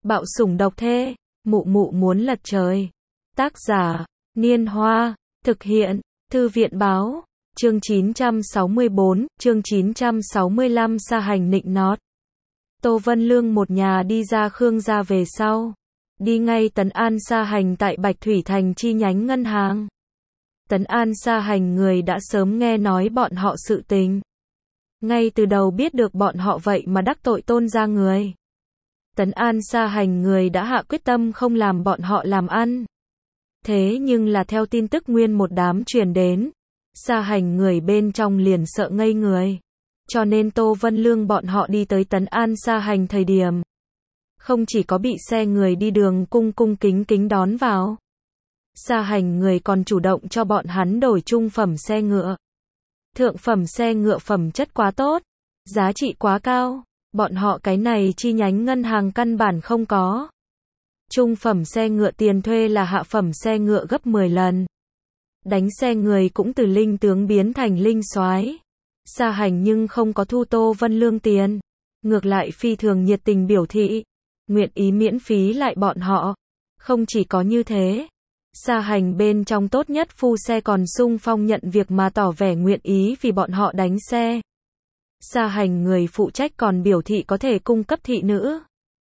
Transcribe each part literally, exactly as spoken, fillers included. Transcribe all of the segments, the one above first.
Bạo sủng độc thê, mụ mụ muốn lật trời. Tác giả, Niên Hoa, thực hiện, Thư viện Báo, chương chín trăm sáu mươi bốn, chương chín trăm sáu mươi lăm sa hành nịnh nót. Tô Vân Lương một nhà đi ra Khương gia về sau. Đi ngay Tấn An sa hành tại Bạch Thủy Thành chi nhánh ngân hàng. Tấn An sa hành người đã sớm nghe nói bọn họ sự tình. Ngay từ đầu biết được bọn họ vậy mà đắc tội Tôn gia người. Tấn An sa hành người đã hạ quyết tâm không làm bọn họ làm ăn. Thế nhưng là theo tin tức nguyên một đám truyền đến, sa hành người bên trong liền sợ ngây người. Cho nên Tô Vân Lương bọn họ đi tới Tấn An sa hành thời điểm, không chỉ có bị xe người đi đường cung cung kính kính đón vào, sa hành người còn chủ động cho bọn hắn đổi trung phẩm xe ngựa. Thượng phẩm xe ngựa phẩm chất quá tốt, giá trị quá cao, bọn họ cái này chi nhánh ngân hàng căn bản không có. Trung phẩm xe ngựa tiền thuê là hạ phẩm xe ngựa gấp mười lần. Đánh xe người cũng từ linh tướng biến thành linh soái. Sa hành nhưng không có thu Tô Vân Lương tiền, ngược lại phi thường nhiệt tình biểu thị, nguyện ý miễn phí lại bọn họ. Không chỉ có như thế, sa hành bên trong tốt nhất phu xe còn sung phong nhận việc mà tỏ vẻ nguyện ý vì bọn họ đánh xe. Sa hành người phụ trách còn biểu thị có thể cung cấp thị nữ.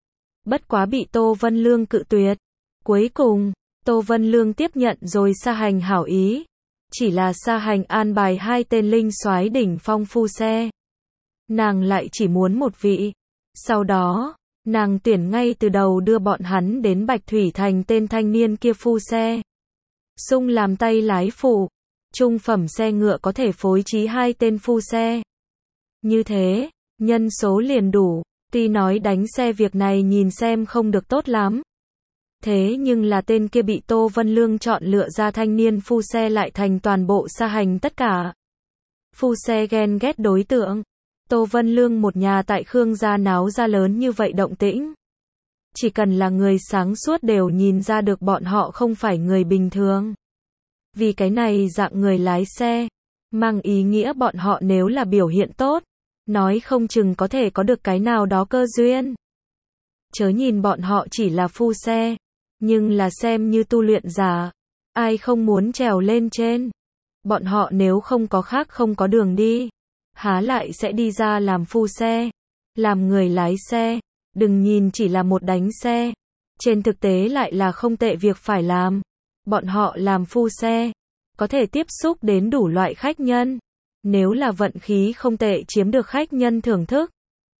Bất quá bị Tô Vân Lương cự tuyệt. Cuối cùng, Tô Vân Lương tiếp nhận rồi sa hành hảo ý. Chỉ là sa hành an bài hai tên linh soái đỉnh phong phu xe. Nàng lại chỉ muốn một vị. Sau đó, nàng tuyển ngay từ đầu đưa bọn hắn đến Bạch Thủy Thành tên thanh niên kia phu xe. Sung làm tay lái phụ. Trung phẩm xe ngựa có thể phối trí hai tên phu xe. Như thế, nhân số liền đủ. Tuy nói đánh xe việc này nhìn xem không được tốt lắm. Thế nhưng là tên kia bị Tô Vân Lương chọn lựa ra thanh niên phu xe lại thành toàn bộ sa hành tất cả. Phu xe ghen ghét đối tượng. Tô Vân Lương một nhà tại Khương gia náo ra lớn như vậy động tĩnh. Chỉ cần là người sáng suốt đều nhìn ra được bọn họ không phải người bình thường. Vì cái này dạng người lái xe, mang ý nghĩa bọn họ nếu là biểu hiện tốt, nói không chừng có thể có được cái nào đó cơ duyên. Chớ nhìn bọn họ chỉ là phu xe, nhưng là xem như tu luyện giả, ai không muốn trèo lên trên. Bọn họ nếu không có khác không có đường đi, há lại sẽ đi ra làm phu xe, làm người lái xe. Đừng nhìn chỉ là một đánh xe, trên thực tế lại là không tệ việc phải làm. Bọn họ làm phu xe, có thể tiếp xúc đến đủ loại khách nhân. Nếu là vận khí không tệ chiếm được khách nhân thưởng thức,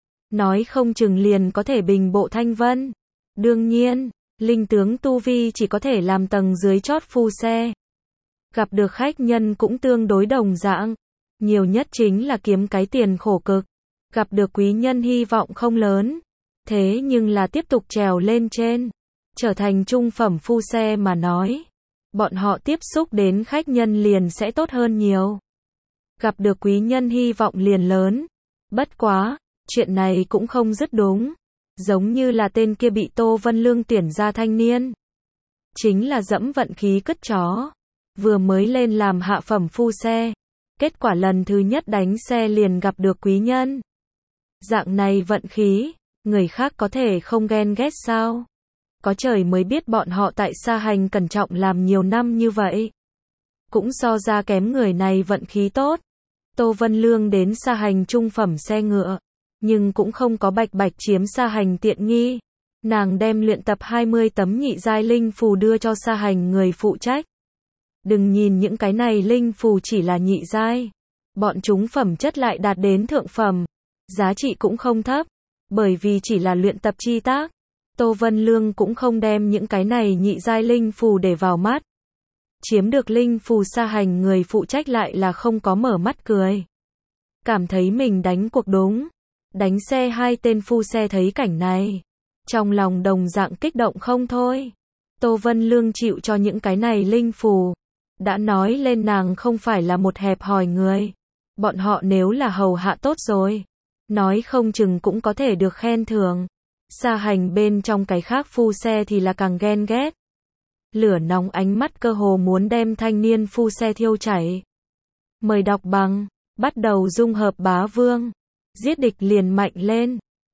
nói không chừng liền có thể bình bộ thanh vân. Đương nhiên, linh tướng tu vi chỉ có thể làm tầng dưới chót phu xe. Gặp được khách nhân cũng tương đối đồng dạng. Nhiều nhất chính là kiếm cái tiền khổ cực. Gặp được quý nhân hy vọng không lớn. Thế nhưng là tiếp tục trèo lên trên, trở thành trung phẩm phu xe mà nói, bọn họ tiếp xúc đến khách nhân liền sẽ tốt hơn nhiều. Gặp được quý nhân hy vọng liền lớn. Bất quá, chuyện này cũng không rất đúng. Giống như là tên kia bị Tô Vân Lương tuyển ra thanh niên. Chính là dẫm vận khí cất chó. Vừa mới lên làm hạ phẩm phu xe. Kết quả lần thứ nhất đánh xe liền gặp được quý nhân. Dạng này vận khí, người khác có thể không ghen ghét sao? Có trời mới biết bọn họ tại sa hành cẩn trọng làm nhiều năm như vậy. Cũng so ra kém người này vận khí tốt. Tô Vân Lương đến sa hành trung phẩm xe ngựa, nhưng cũng không có bạch bạch chiếm sa hành tiện nghi. Nàng đem luyện tập hai mươi tấm nhị giai linh phù đưa cho sa hành người phụ trách. Đừng nhìn những cái này linh phù chỉ là nhị giai, bọn chúng phẩm chất lại đạt đến thượng phẩm, giá trị cũng không thấp, bởi vì chỉ là luyện tập chi tác. Tô Vân Lương cũng không đem những cái này nhị giai linh phù để vào mắt. Chiếm được linh phù sa hành người phụ trách lại là không có mở mắt cười. Cảm thấy mình đánh cuộc đúng. Đánh xe hai tên phu xe thấy cảnh này, trong lòng đồng dạng kích động không thôi. Tô Vân Lương chịu cho những cái này linh phù. Đã nói lên nàng không phải là một hẹp hòi người. Bọn họ nếu là hầu hạ tốt rồi, nói không chừng cũng có thể được khen thưởng. Sa hành bên trong cái khác phu xe thì là càng ghen ghét. Lửa nóng ánh mắt cơ hồ muốn đem thanh niên phu xe thiêu chảy. Mời đọc bằng, bắt đầu dung hợp bá vương. Giết địch liền mạnh lên.